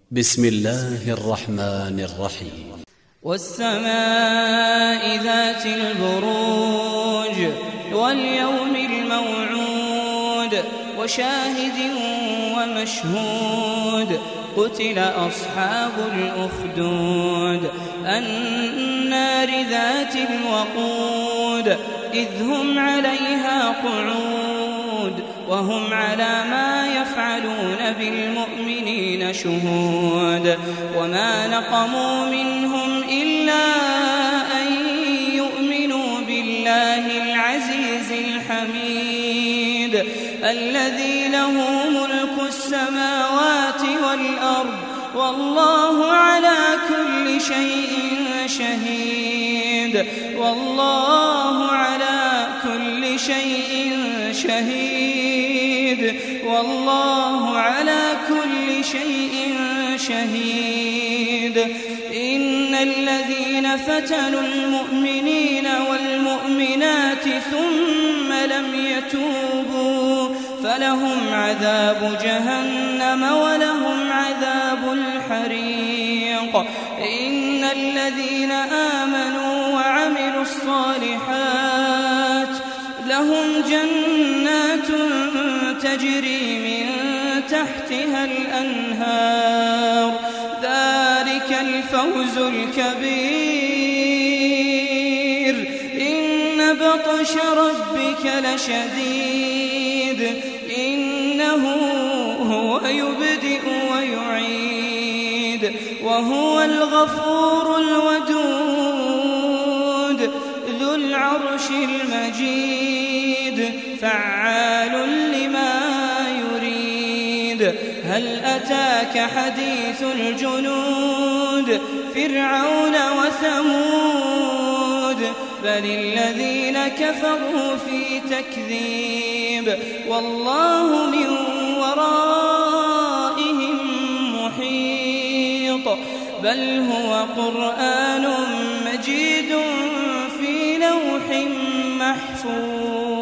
بسم الله الرحمن الرحيم. والسماء ذات البروج واليوم الموعود وشاهد ومشهود قتل أصحاب الأخدود النار ذات الوقود إذ هم عليها قعود وهم على ما يفعلون بالمؤمنين شهود وما نقموا منهم إلا أن يؤمنوا بالله العزيز الحميد الذي له ملك السماوات والأرض والله على كل شيء شهيد والله على كل شيء شهيد والله على كل شيء شهيد إن الذين فتنوا المؤمنين والمؤمنات ثم لم يتوبوا فلهم عذاب جهنم ولهم عذاب الحريق إن الذين آمنوا وعملوا الصالحات لهم جنات تجري من تحتها الأنهار ذلك الفوز الكبير إن بطش ربك لشديد إنه هو يبدئ ويعيد وهو الغفور الودود ذو العرش المجيد فعال لما يريد هل أتاك حديث الجنود فرعون وثمود بل الذين كفروا في تكذيب والله من ورائهم محيط بل هو قرآن مجيد في لوح محفوظ.